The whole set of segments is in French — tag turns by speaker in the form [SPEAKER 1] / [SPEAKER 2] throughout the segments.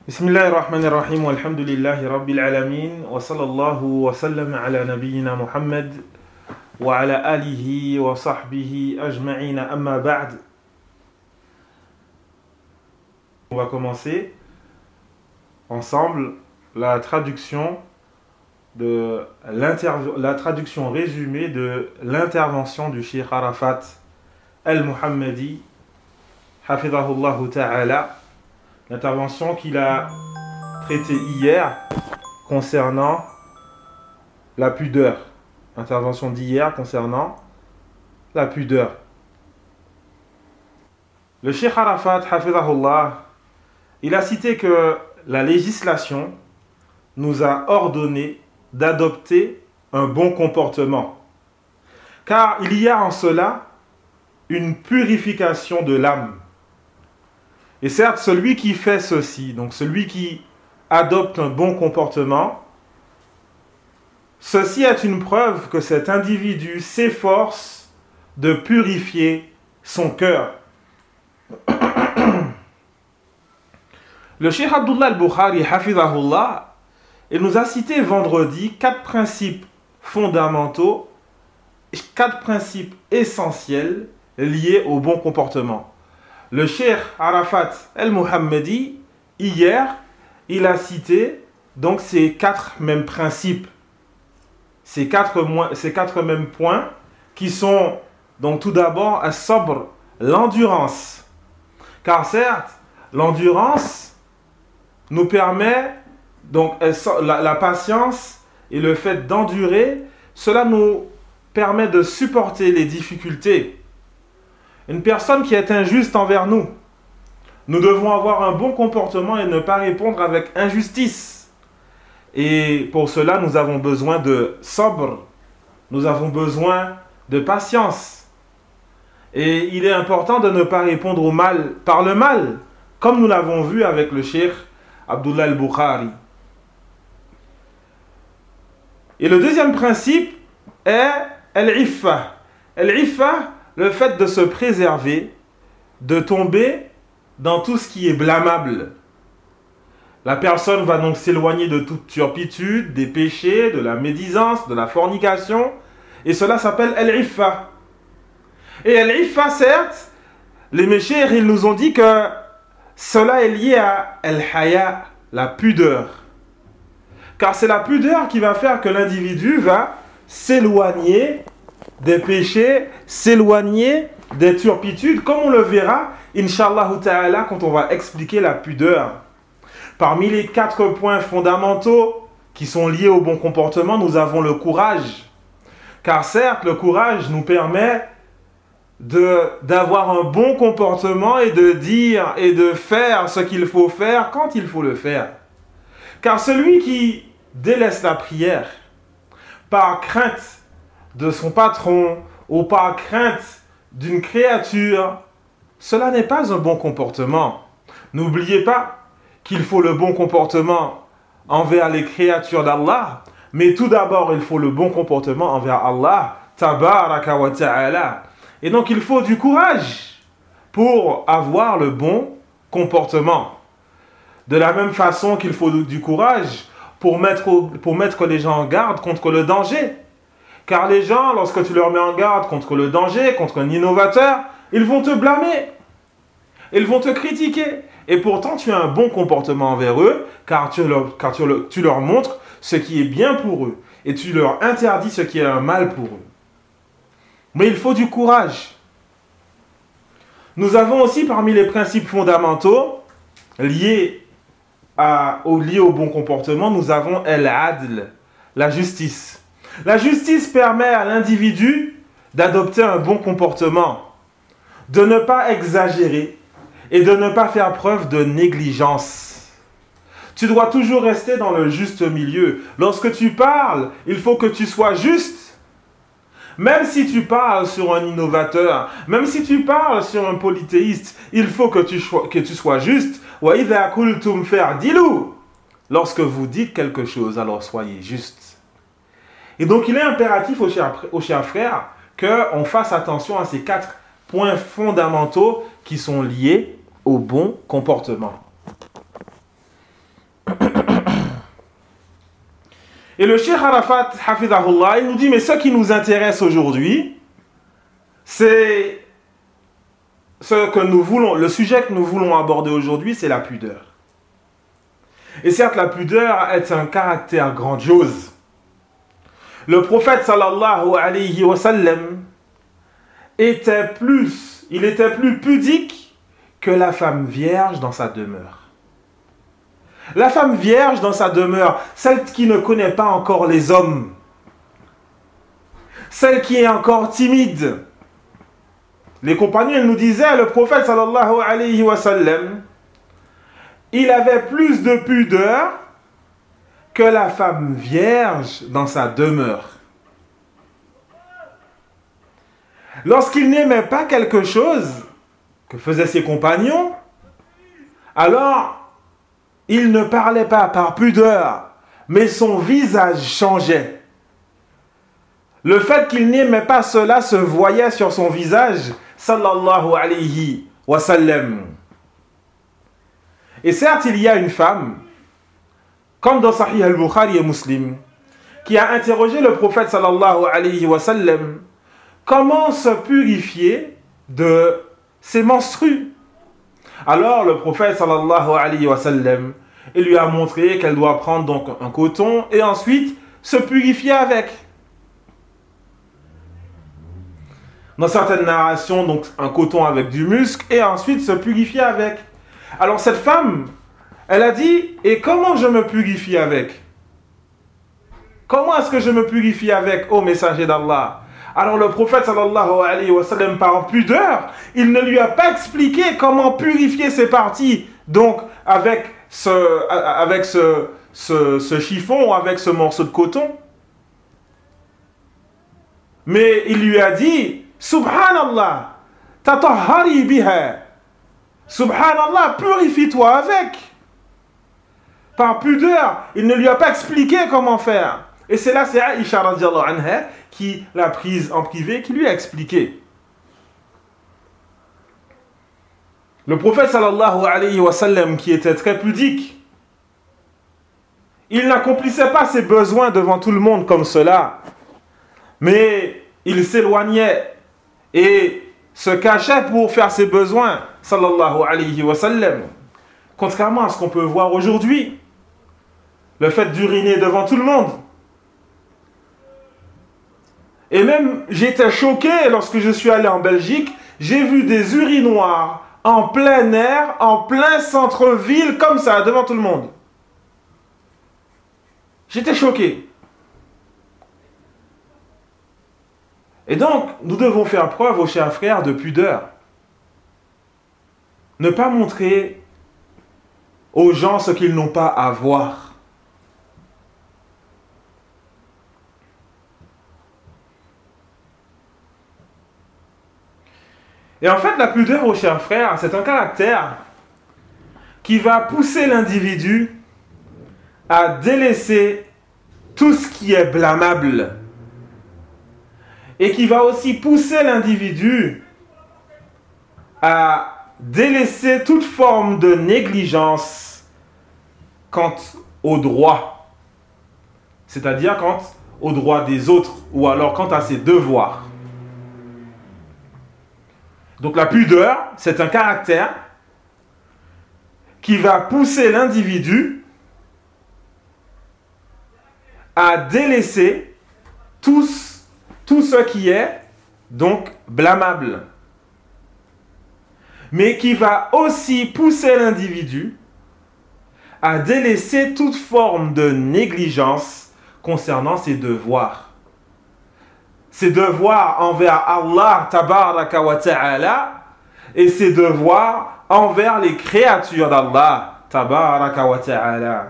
[SPEAKER 1] Bismillahir Rahmanir Rahim, walhamdulillahi Rabbil Alamin, wa sallallahu wa sallam ala nabiyyina Muhammad wa ala alihi wa sahbihi ajma'ina amma ba'd. On va commencer ensemble la traduction résumée de l'intervention du Cheikh Arafat al-Muhammadi, hafidhahullahu ta'ala. L'intervention qu'il a traitée hier concernant la pudeur. Intervention d'hier concernant la pudeur. Le Cheikh Arafat, hafidhahullah, il a cité que la législation nous a ordonné d'adopter un bon comportement. Car il y a en cela une purification de l'âme. Et certes, celui qui fait ceci, donc celui qui adopte un bon comportement, ceci est une preuve que cet individu s'efforce de purifier son cœur. Le Cheikh Abdullah al-Bukhari, hafidhahullah, il nous a cité vendredi 4 principes fondamentaux, 4 principes essentiels liés au bon comportement. Le Cheikh Arafat al-Muhammadi, hier, il a cité donc ces 4 mêmes principes, ces quatre mêmes points qui sont donc tout d'abord as-sabr, l'endurance. Car certes, l'endurance nous permet, donc la patience et le fait d'endurer, cela nous permet de supporter les difficultés. Une personne qui est injuste envers nous, nous devons avoir un bon comportement et ne pas répondre avec injustice. Et pour cela, nous avons besoin de sabr, nous avons besoin de patience. Et il est important de ne pas répondre au mal par le mal, comme nous l'avons vu avec le Cheikh Abdullah al-Bukhari. Et le deuxième principe est al-iffa. Al-iffa, le fait de se préserver, de tomber dans tout ce qui est blâmable. La personne va donc s'éloigner de toute turpitude, des péchés, de la médisance, de la fornication. Et cela s'appelle al-iffa. Et al-iffa, certes, les méchères, ils nous ont dit que cela est lié à al-haya, la pudeur. Car c'est la pudeur qui va faire que l'individu va s'éloigner des péchés, s'éloigner des turpitudes, comme on le verra, Inch'Allah ta'ala, quand on va expliquer la pudeur. Parmi les 4 points fondamentaux qui sont liés au bon comportement, nous avons le courage. Car certes, le courage nous permet d'avoir un bon comportement et de dire et de faire ce qu'il faut faire quand il faut le faire. Car celui qui délaisse la prière par crainte de son patron ou par crainte d'une créature, cela n'est pas un bon comportement. N'oubliez pas qu'il faut le bon comportement envers les créatures d'Allah, mais tout d'abord il faut le bon comportement envers Allah, tabaraka wa ta'ala. Et donc il faut du courage pour avoir le bon comportement. De la même façon qu'il faut du courage pour mettre les gens en garde contre le danger. Car les gens, lorsque tu leur mets en garde contre le danger, contre un innovateur, ils vont te blâmer. Ils vont te critiquer. Et pourtant, tu as un bon comportement envers eux, car tu leur montres ce qui est bien pour eux. Et tu leur interdis ce qui est un mal pour eux. Mais il faut du courage. Nous avons aussi parmi les principes fondamentaux liés au bon comportement, nous avons al-adl, la justice. La justice permet à l'individu d'adopter un bon comportement, de ne pas exagérer et de ne pas faire preuve de négligence. Tu dois toujours rester dans le juste milieu. Lorsque tu parles, il faut que tu sois juste. Même si tu parles sur un innovateur, même si tu parles sur un polythéiste, il faut que tu sois juste. Wa idha qultum fa'dilu. Lorsque vous dites quelque chose, alors soyez juste. Et donc, il est impératif, aux chers frères, qu'on fasse attention à ces 4 points fondamentaux qui sont liés au bon comportement. Et le Cheikh Arafat, hafidahullah, il nous dit, mais ce qui nous intéresse aujourd'hui, c'est ce que nous voulons, le sujet que nous voulons aborder aujourd'hui, c'est la pudeur. Et certes, la pudeur est un caractère grandiose. Le prophète sallallahu alayhi wa sallam était plus pudique que la femme vierge dans sa demeure. La femme vierge dans sa demeure, celle qui ne connaît pas encore les hommes, celle qui est encore timide. Les compagnons nous disaient, le prophète sallallahu alayhi wa sallam, il avait plus de pudeur que la femme vierge dans sa demeure. Lorsqu'il n'aimait pas quelque chose que faisaient ses compagnons, alors il ne parlait pas par pudeur, mais son visage changeait. Le fait qu'il n'aimait pas cela se voyait sur son visage, sallallahu alayhi wa sallam. Et certes, il y a une femme, comme dans Sahih al-Bukhari et Muslim, qui a interrogé le prophète sallallahu alayhi wa sallam comment se purifier de ses menstrues. Alors le prophète sallallahu alayhi wa sallam, il lui a montré qu'elle doit prendre donc un coton et ensuite se purifier avec. Dans certaines narrations, donc un coton avec du musc et ensuite se purifier avec. Alors cette femme, elle a dit, et comment je me purifie avec? Comment est-ce que je me purifie avec, ô messager d'Allah? Alors le prophète sallallahu alayhi wa sallam, par pudeur, il ne lui a pas expliqué comment purifier ses parties, donc avec ce chiffon ou avec ce morceau de coton. Mais il lui a dit, Subhanallah, tatahhari biha. Subhanallah, purifie-toi avec. Par pudeur, il ne lui a pas expliqué comment faire. Et c'est là, c'est Aïcha radiallahu anha qui l'a prise en privé, qui lui a expliqué. Le prophète sallallahu alayhi wa sallam, qui était très pudique, il n'accomplissait pas ses besoins devant tout le monde comme cela, mais il s'éloignait et se cachait pour faire ses besoins, sallallahu alayhi wa sallam. Contrairement à ce qu'on peut voir aujourd'hui, le fait d'uriner devant tout le monde. Et même, j'étais choqué lorsque je suis allé en Belgique, j'ai vu des urinoirs en plein air, en plein centre-ville, comme ça, devant tout le monde. J'étais choqué. Et donc, nous devons faire preuve, aux chers frères, de pudeur. Ne pas montrer aux gens ce qu'ils n'ont pas à voir. Et en fait, la pudeur, aux chers frères, c'est un caractère qui va pousser l'individu à délaisser tout ce qui est blâmable. Et qui va aussi pousser l'individu à délaisser toute forme de négligence quant aux droits. C'est-à-dire quant aux droits des autres ou alors quant à ses devoirs. Donc la pudeur, c'est un caractère qui va pousser l'individu à délaisser tout ce qui est donc blâmable. Mais qui va aussi pousser l'individu à délaisser toute forme de négligence concernant ses devoirs. Ses devoirs envers Allah tabaraka wa ta'ala et ses devoirs envers les créatures d'Allah tabaraka wa ta'ala.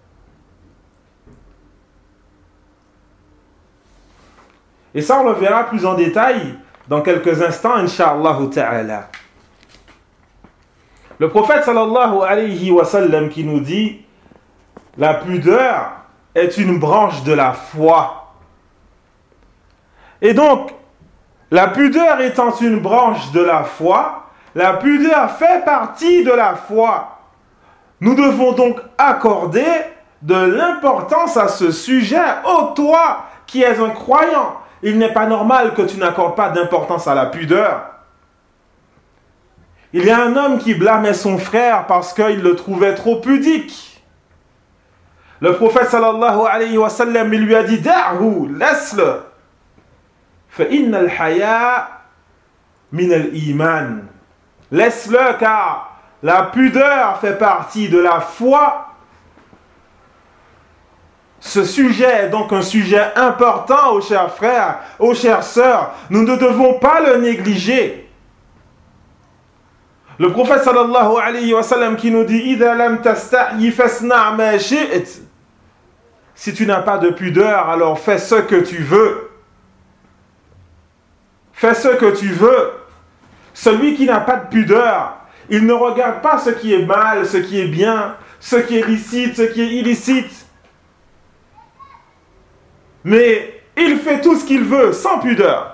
[SPEAKER 1] Et ça, on le verra plus en détail dans quelques instants, incha'Allah ta'ala. Le prophète sallallahu alayhi wa sallam qui nous dit « La pudeur est une branche de la foi ». Et donc, la pudeur étant une branche de la foi, la pudeur fait partie de la foi. Nous devons donc accorder de l'importance à ce sujet. Oh, toi qui es un croyant, il n'est pas normal que tu n'accordes pas d'importance à la pudeur. Il y a un homme qui blâmait son frère parce qu'il le trouvait trop pudique. Le prophète sallallahu alayhi wa sallam lui a dit « Da'hu, laisse-le. Fa inna al-haya min al-iman. » Laisse-le car la pudeur fait partie de la foi. Ce sujet est donc un sujet important, aux chers frères, aux chères sœurs. Nous ne devons pas le négliger. Le prophète sallallahu alayhi wa sallam qui nous dit « Idha lam tastahyi fasna' ma shi'it » Si tu n'as pas de pudeur, alors fais ce que tu veux. Fais ce que tu veux. Celui qui n'a pas de pudeur, il ne regarde pas ce qui est mal, ce qui est bien, ce qui est licite, ce qui est illicite. Mais il fait tout ce qu'il veut, sans pudeur.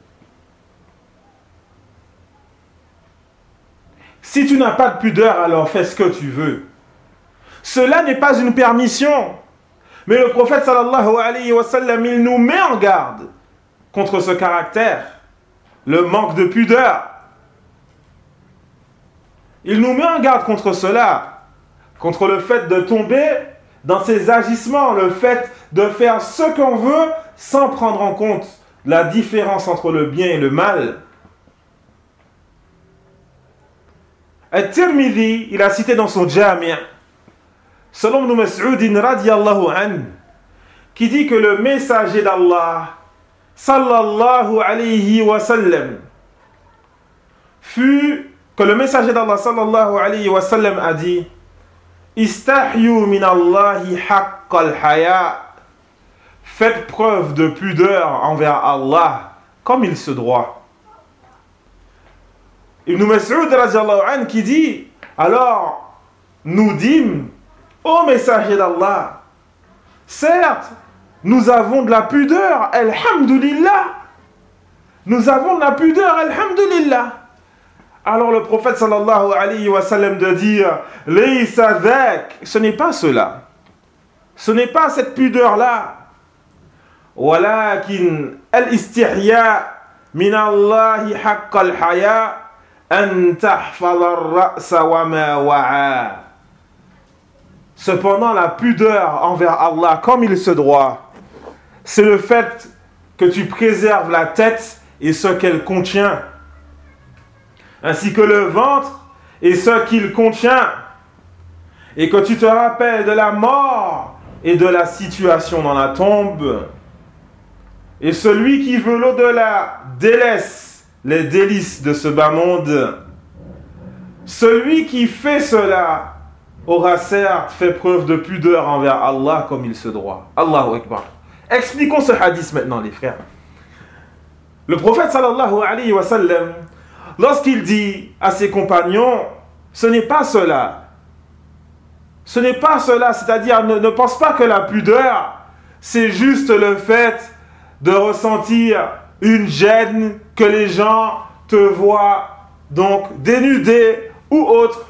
[SPEAKER 1] Si tu n'as pas de pudeur, alors fais ce que tu veux. Cela n'est pas une permission. Mais le prophète sallallahu alayhi wa sallam, il nous met en garde contre ce caractère, le manque de pudeur. Il nous met en garde contre cela, contre le fait de tomber dans ses agissements, le fait de faire ce qu'on veut sans prendre en compte la différence entre le bien et le mal. At-Tirmidhi, il a cité dans son Jami', selon Ibn Mas'ud radiyallahu anhu, qui dit que le messager d'Allah, sallallahu alayhi wa sallam, a dit Istahyu min Allahi haqqal haya. Faites preuve de pudeur envers Allah comme il se doit. Ibn Mas'ud radiyallahu anhu qui dit alors nous dîmes ô messager d'Allah, certes nous avons de la pudeur, alhamdulillah, nous avons de la pudeur, alhamdulillah. Alors le prophète sallallahu alayhi wa sallam de dire Laysa dhak, ce n'est pas cela, ce n'est pas cette pudeur là, walakin al-istihya min Allahi haqqal haya an tahfadha ar-ra'sa wa ma wa'a. Cependant la pudeur envers Allah comme il se doit, c'est le fait que tu préserves la tête et ce qu'elle contient, ainsi que le ventre et ce qu'il contient, et que tu te rappelles de la mort et de la situation dans la tombe. Et celui qui veut l'au-delà délaisse les délices de ce bas monde. Celui qui fait cela aura certes fait preuve de pudeur envers Allah comme il se doit. Allahu Akbar. Expliquons ce hadith maintenant, les frères. Le prophète sallallahu alayhi wa sallam, lorsqu'il dit à ses compagnons, ce n'est pas cela. Ce n'est pas cela, c'est-à-dire ne pense pas que la pudeur, c'est juste le fait de ressentir une gêne que les gens te voient donc dénudé ou autre.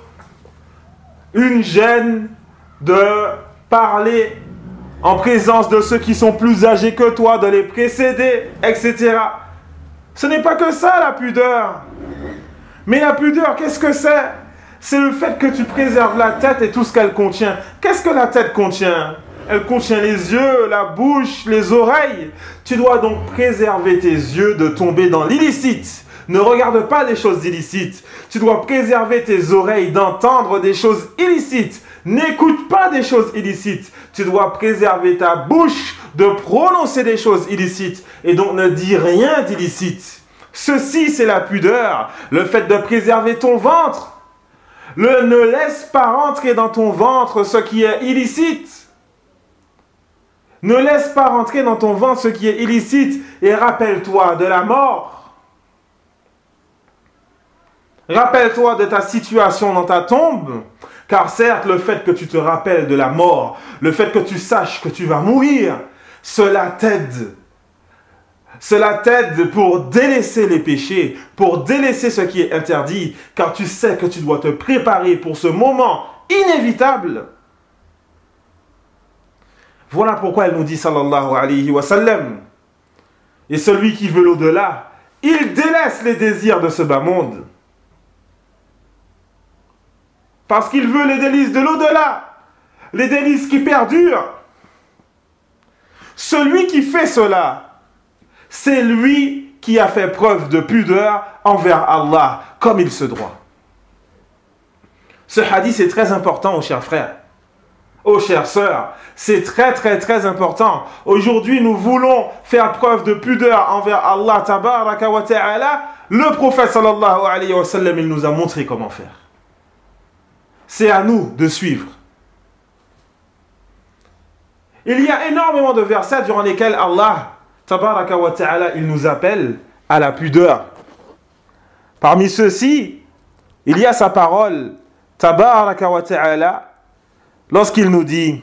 [SPEAKER 1] Une gêne de parler en présence de ceux qui sont plus âgés que toi, de les précéder, etc. Ce n'est pas que ça la pudeur. Mais la pudeur, qu'est-ce que c'est? C'est le fait que tu préserves la tête et tout ce qu'elle contient. Qu'est-ce que la tête contient? Elle contient les yeux, la bouche, les oreilles. Tu dois donc préserver tes yeux de tomber dans l'illicite. Ne regarde pas des choses illicites. Tu dois préserver tes oreilles d'entendre des choses illicites. N'écoute pas des choses illicites. Tu dois préserver ta bouche de prononcer des choses illicites. Et donc ne dis rien d'illicite. Ceci, c'est la pudeur. Le fait de préserver ton ventre. Ne laisse pas rentrer dans ton ventre ce qui est illicite. Ne laisse pas rentrer dans ton ventre ce qui est illicite. Et rappelle-toi de la mort. Rappelle-toi de ta situation dans ta tombe. Car certes, le fait que tu te rappelles de la mort, le fait que tu saches que tu vas mourir, cela t'aide. Cela t'aide pour délaisser les péchés, pour délaisser ce qui est interdit, car tu sais que tu dois te préparer pour ce moment inévitable. Voilà pourquoi elle nous dit sallallahu alayhi wa sallam. Et celui qui veut l'au-delà, il délaisse les désirs de ce bas monde. Parce qu'il veut les délices de l'au-delà, les délices qui perdurent. Celui qui fait cela, c'est lui qui a fait preuve de pudeur envers Allah, comme il se doit. Ce hadith est très important, aux chers frères. Oh chères sœurs, c'est très important. Aujourd'hui, nous voulons faire preuve de pudeur envers Allah tabaraka wa ta'ala. Le prophète sallallahu alayhi wa sallam, il nous a montré comment faire. C'est à nous de suivre. Il y a énormément de versets durant lesquels Allah tabaraka wa ta'ala, il nous appelle à la pudeur. Parmi ceux-ci, il y a sa parole tabaraka wa ta'ala, lorsqu'il nous dit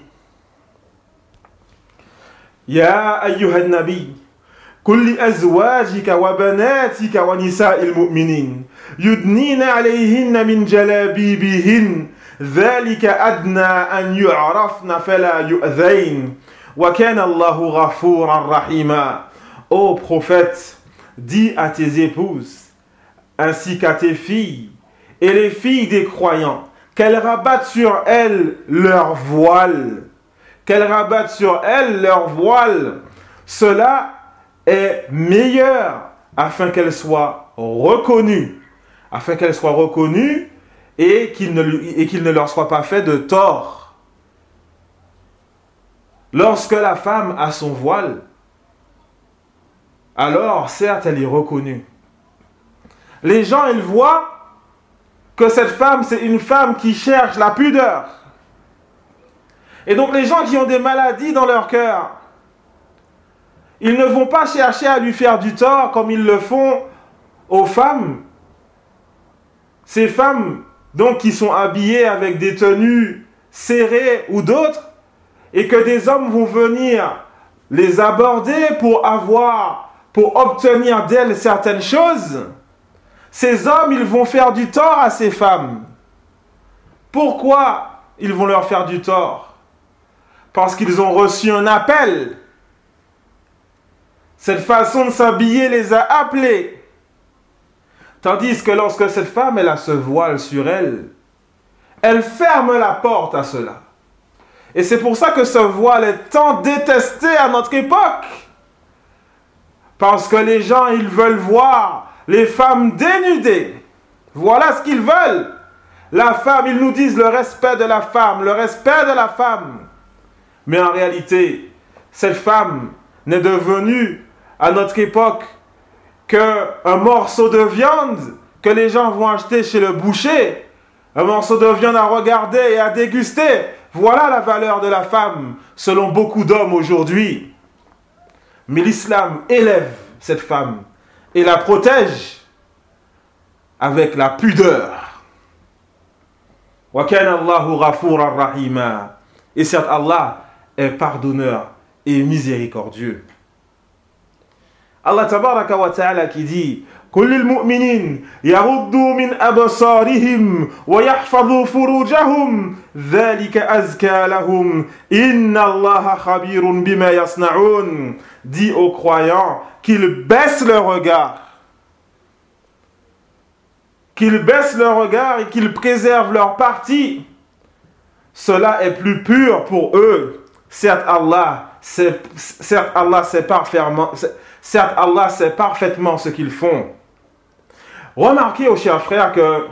[SPEAKER 1] Ya ayyuhan nabi kulli azwajika wa banatika wa nisa'il mu'minin yudnina alayhinna min jalabibihin dhalika adna an yu'rafna fala yu'dhayn wa kana Allahu ghafuran rahima. Ô prophète, dis à tes épouses ainsi qu'à tes filles et les filles des croyants qu'elles rabattent sur elles leur voile. Qu'elles rabattent sur elles leur voile. Cela est meilleur afin qu'elles soient reconnues. Afin qu'elles soient reconnues et qu'il ne leur soit pas fait de tort. Lorsque la femme a son voile, alors certes elle est reconnue. Les gens, ils voient que cette femme, c'est une femme qui cherche la pudeur. Et donc les gens qui ont des maladies dans leur cœur, ils ne vont pas chercher à lui faire du tort comme ils le font aux femmes. Ces femmes, donc, qui sont habillées avec des tenues serrées ou d'autres, et que des hommes vont venir les aborder pour obtenir d'elles certaines choses. Ces hommes, ils vont faire du tort à ces femmes. Pourquoi ils vont leur faire du tort? Parce qu'ils ont reçu un appel. Cette façon de s'habiller les a appelés. Tandis que lorsque cette femme, elle a ce voile sur elle, elle ferme la porte à cela. Et c'est pour ça que ce voile est tant détesté à notre époque. Parce que les gens, ils veulent voir les femmes dénudées. Voilà ce qu'ils veulent. La femme, ils nous disent le respect de la femme, le respect de la femme. Mais en réalité, cette femme n'est devenue à notre époque qu'un morceau de viande que les gens vont acheter chez le boucher. Un morceau de viande à regarder et à déguster. Voilà la valeur de la femme selon beaucoup d'hommes aujourd'hui. Mais l'islam élève cette femme et la protège avec la pudeur. Wa kana Allahu ghafuran rahima. Et certes, Allah est pardonneur et miséricordieux. Allah tabaraka wa ta'ala qui dit كل المؤمنين يغضوا من أبصارهم ويحفظوا فروجهم ذلك أزكى لهم إن الله خبير بما يصنعون. Dit aux croyants qu'ils baissent leur regard. Qu'ils baissent leur regard et qu'ils préservent leur partie. Cela est plus pur pour eux. Certes, Allah sait parfaitement ce qu'ils font. Remarquez, aux chers frères, que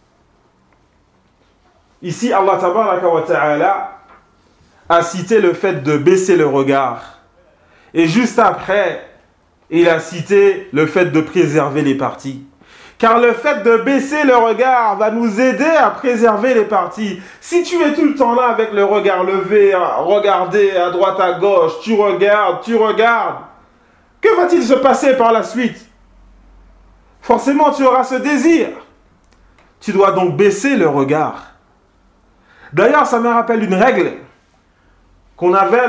[SPEAKER 1] ici, Allah tabaraka wa ta'ala a cité le fait de baisser le regard. Et juste après, il a cité le fait de préserver les parties. Car le fait de baisser le regard va nous aider à préserver les parties. Si tu es tout le temps là avec le regard levé, à regarder à droite à gauche, tu regardes, que va-t-il se passer par la suite? Forcément, tu auras ce désir. Tu dois donc baisser le regard. D'ailleurs, ça me rappelle une règle qu'on avait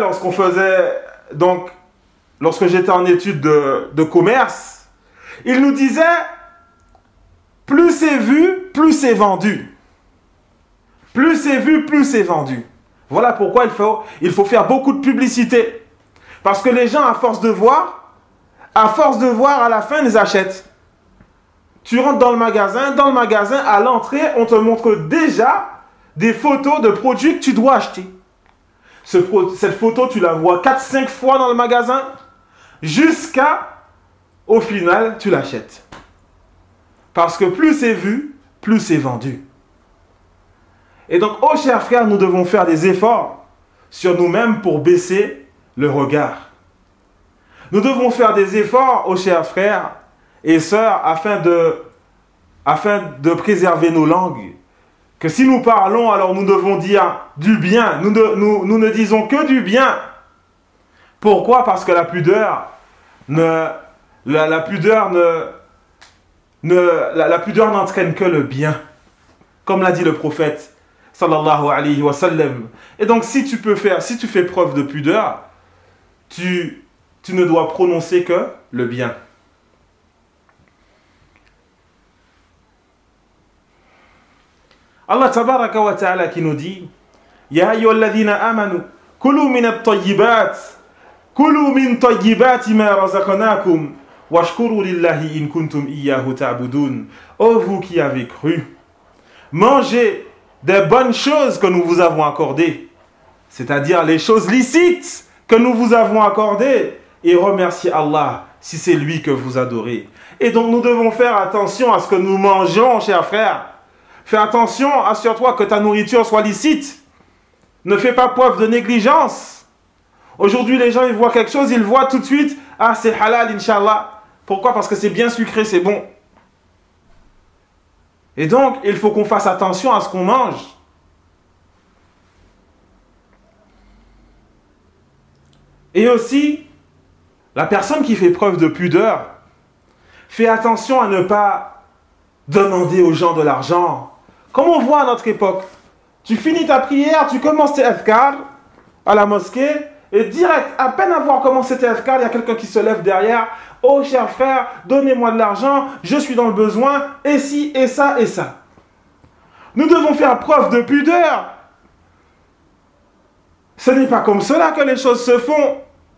[SPEAKER 1] lorsque j'étais en études de commerce. Il nous disait, plus c'est vu, plus c'est vendu. Plus c'est vu, plus c'est vendu. Voilà pourquoi il faut faire beaucoup de publicité. Parce que les gens, à force de voir, à la fin, ils achètent. Tu rentres dans le magasin, à l'entrée, on te montre déjà des photos de produits que tu dois acheter. Cette photo, tu la vois 4-5 fois dans le magasin, jusqu'à, au final, tu l'achètes. Parce que plus c'est vu, plus c'est vendu. Et donc, oh chers frères, nous devons faire des efforts sur nous-mêmes pour baisser le regard. Nous devons faire des efforts, oh chers frères et sœurs, afin de préserver nos langues. Que si nous parlons, alors nous devons dire du bien. Nous ne disons que du bien. Pourquoi? Parce que la pudeur n'entraîne que le bien. Comme l'a dit le prophète, sallallahu alayhi wa sallam. Et donc, si tu fais preuve de pudeur, tu ne dois prononcer que le bien. Allah tabaraka wa ta'ala qui nous dit Ya ayyuhalladhina amanu kulu min tayyibati ma razaqnakum washkuru lillahi in kuntum iyyahu ta'budun. Ô vous qui avez cru, mangez des bonnes choses que nous vous avons accordées, c'est-à-dire les choses licites que nous vous avons accordées, et remerciez Allah si c'est lui que vous adorez. Et donc nous devons faire attention à ce que nous mangeons, chers frères. Fais attention, assure-toi que ta nourriture soit licite. Ne fais pas preuve de négligence. Aujourd'hui, les gens, ils voient quelque chose, ils voient tout de suite, ah, c'est halal, Inch'Allah. Pourquoi? Parce que c'est bien sucré, c'est bon. Et donc, il faut qu'on fasse attention à ce qu'on mange. Et aussi, la personne qui fait preuve de pudeur, fait attention à ne pas demander aux gens de l'argent. Comme on voit à notre époque, tu finis ta prière, tu commences tes adhkar à la mosquée, et direct, à peine avoir commencé tes adhkar, il y a quelqu'un qui se lève derrière. Oh cher frère, donnez-moi de l'argent, je suis dans le besoin, et ci, et ça, et ça. Nous devons faire preuve de pudeur. Ce n'est pas comme cela que les choses se font.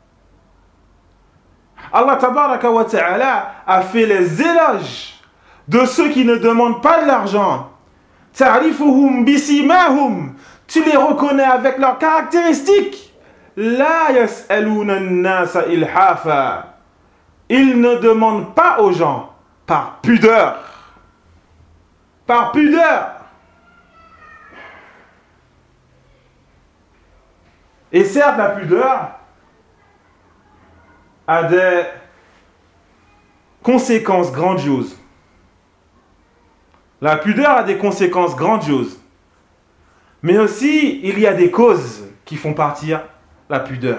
[SPEAKER 1] Allah tabaraka wa ta'ala a fait les éloges de ceux qui ne demandent pas de l'argent. Ta'rifuhum bisimahum. Tu les reconnais avec leurs caractéristiques. La yas'aluna an-nasa ilhafa. Ils ne demandent pas aux gens par pudeur. Par pudeur. Et certes, la pudeur a des conséquences grandioses. La pudeur a des conséquences grandioses. Mais aussi, il y a des causes qui font partir la pudeur.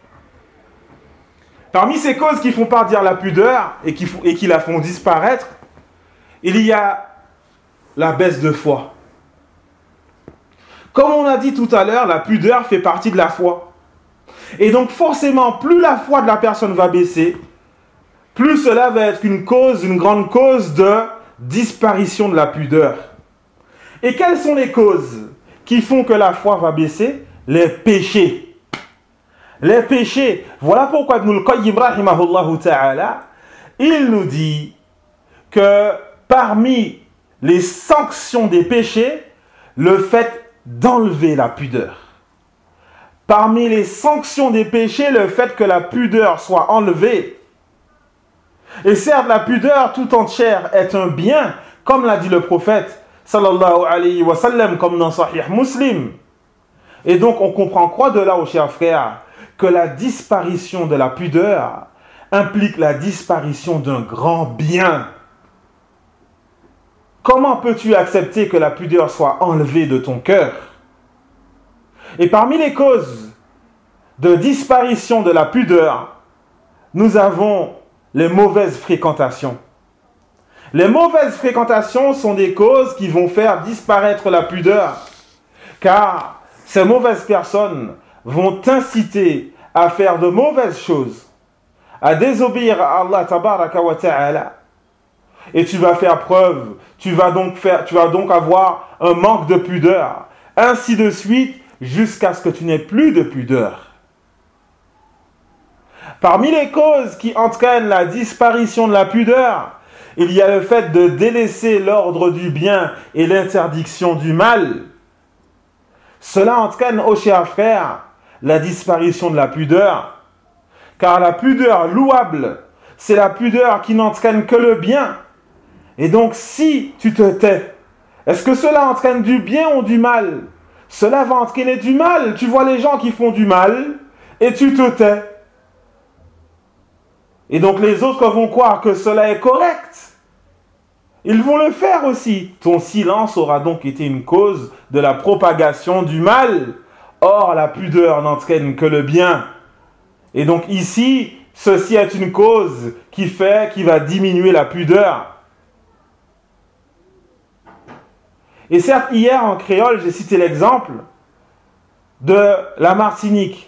[SPEAKER 1] Parmi ces causes qui font partir la pudeur et qui la font disparaître, il y a la baisse de foi. Comme on a dit tout à l'heure, la pudeur fait partie de la foi. Et donc forcément, plus la foi de la personne va baisser, plus cela va être une grande cause de disparition de la pudeur. Et quelles sont les causes qui font que la foi va baisser? Les péchés. Les péchés. Voilà pourquoi Ibn al-Qayyim rahimahullah ta'ala, il nous dit que parmi les sanctions des péchés, le fait d'enlever la pudeur. Parmi les sanctions des péchés, le fait que la pudeur soit enlevée. Et certes, la pudeur tout entière est un bien, comme l'a dit le prophète, sallallahu alayhi wa sallam, comme dans Sahih Muslim. Et donc, on comprend quoi de là, aux chers frères, que la disparition de la pudeur implique la disparition d'un grand bien. Comment peux-tu accepter que la pudeur soit enlevée de ton cœur? Et parmi les causes de disparition de la pudeur, nous avons les mauvaises fréquentations. Les mauvaises fréquentations sont des causes qui vont faire disparaître la pudeur, car ces mauvaises personnes vont t'inciter à faire de mauvaises choses, à désobéir à Allah tabaraka wa ta'ala. Et tu vas faire preuve, tu vas donc avoir un manque de pudeur. Ainsi de suite, jusqu'à ce que tu n'aies plus de pudeur. Parmi les causes qui entraînent la disparition de la pudeur, il y a le fait de délaisser l'ordre du bien et l'interdiction du mal. Cela entraîne, ô chers frères, la disparition de la pudeur. Car la pudeur louable, c'est la pudeur qui n'entraîne que le bien. Et donc, si tu te tais, est-ce que cela entraîne du bien ou du mal? Cela va entraîner du mal. Tu vois les gens qui font du mal et tu te tais. Et donc les autres vont croire que cela est correct. Ils vont le faire aussi. Ton silence aura donc été une cause de la propagation du mal. Or, la pudeur n'entraîne que le bien. Et donc ici, ceci est une cause qui va diminuer la pudeur. Et certes, hier en créole, j'ai cité l'exemple de la Martinique,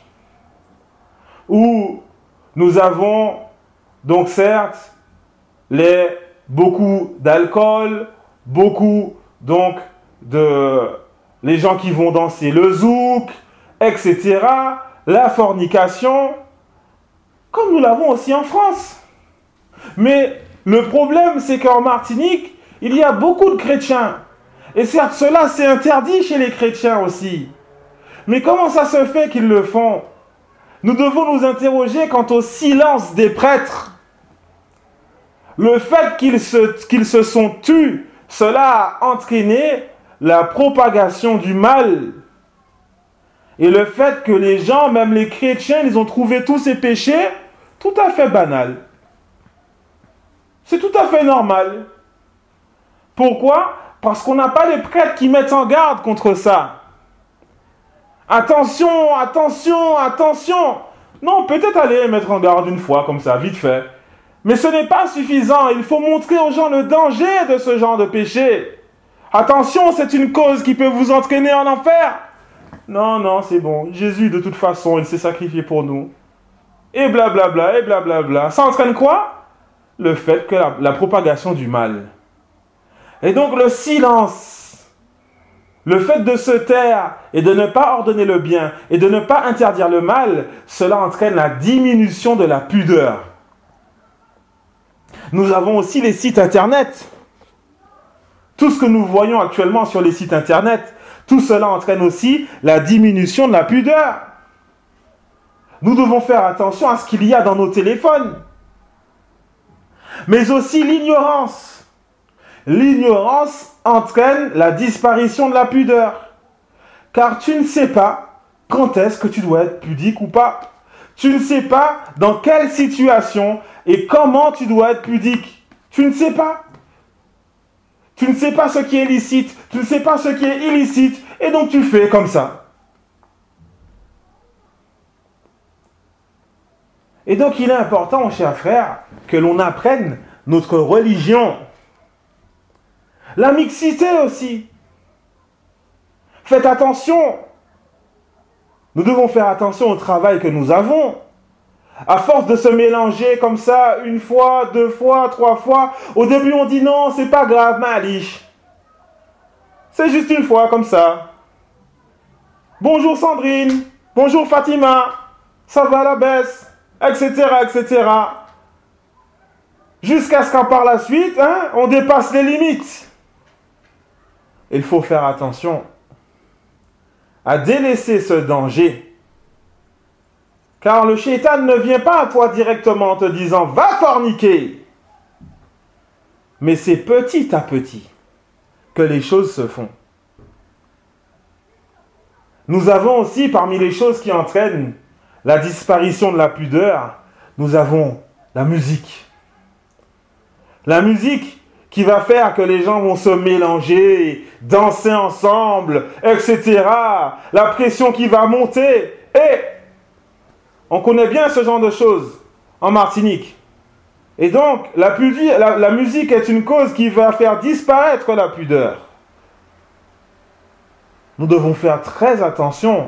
[SPEAKER 1] où nous avons donc certes beaucoup d'alcool, beaucoup donc les gens qui vont danser le zouk, etc., la fornication, comme nous l'avons aussi en France. Mais le problème, c'est qu'en Martinique, il y a beaucoup de chrétiens. Et certes, cela c'est interdit chez les chrétiens aussi. Mais comment ça se fait qu'ils le font? Nous devons nous interroger quant au silence des prêtres. Le fait qu'ils se sont tus, cela a entraîné la propagation du mal. Et le fait que les gens, même les chrétiens, ils ont trouvé tous ces péchés tout à fait banals. C'est tout à fait normal. Pourquoi? Parce qu'on n'a pas les prêtres qui mettent en garde contre ça. Attention, attention, attention. Non, peut-être aller mettre en garde une fois, comme ça, vite fait. Mais ce n'est pas suffisant. Il faut montrer aux gens le danger de ce genre de péché. Attention, c'est une cause qui peut vous entraîner en enfer. Non, c'est bon. Jésus, de toute façon, il s'est sacrifié pour nous. Et blablabla, et blablabla. Ça entraîne quoi? Le fait que la propagation du mal. Et donc le silence, le fait de se taire et de ne pas ordonner le bien et de ne pas interdire le mal, cela entraîne la diminution de la pudeur. Nous avons aussi les sites internet. Tout ce que nous voyons actuellement sur les sites internet, tout cela entraîne aussi la diminution de la pudeur. Nous devons faire attention à ce qu'il y a dans nos téléphones. Mais aussi l'ignorance. L'ignorance entraîne la disparition de la pudeur. Car tu ne sais pas quand est-ce que tu dois être pudique ou pas. Tu ne sais pas dans quelle situation et comment tu dois être pudique. Tu ne sais pas. Tu ne sais pas ce qui est licite. Tu ne sais pas ce qui est illicite. Et donc tu fais comme ça. Et donc il est important, mon cher frère, que l'on apprenne notre religion. La mixité aussi. Faites attention. Nous devons faire attention au travail que nous avons. À force de se mélanger comme ça, une fois, deux fois, trois fois, au début on dit non, c'est pas grave, Malish. C'est juste une fois comme ça. Bonjour Sandrine, bonjour Fatima, ça va la baisse, etc., etc. Jusqu'à ce qu'en par la suite, on dépasse les limites. Il faut faire attention à délaisser ce danger. Car le shaitan ne vient pas à toi directement en te disant « Va forniquer !» Mais c'est petit à petit que les choses se font. Nous avons aussi, parmi les choses qui entraînent la disparition de la pudeur, nous avons la musique. La musique qui va faire que les gens vont se mélanger, danser ensemble, etc. La pression qui va monter. Et on connaît bien ce genre de choses en Martinique. Et donc, la musique est une cause qui va faire disparaître la pudeur. Nous devons faire très attention.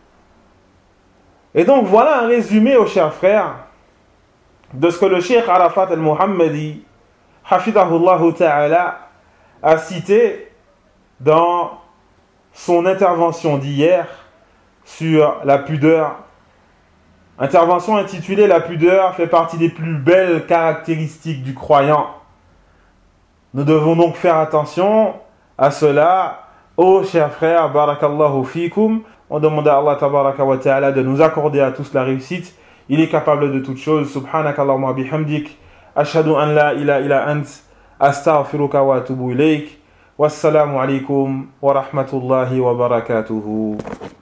[SPEAKER 1] Et donc, voilà un résumé, aux chers frères, de ce que le Cheikh Arafat al-Muhammadi, Hafidahullah Ta'ala, a cité dans son intervention d'hier sur la pudeur. Intervention intitulée La pudeur fait partie des plus belles caractéristiques du croyant. Nous devons donc faire attention à cela. Oh chers frères, barakallahu fikum, on demande à Allah tabaraka wa ta'ala de nous accorder à tous la réussite. Il est capable de toutes choses. Subhanakallahumma bihamdik, ashhadu an la ilaha illa ant, astaghfiruka wa atubu ilayk. Wassalamu alaikum wa rahmatullahi wa barakatuhu.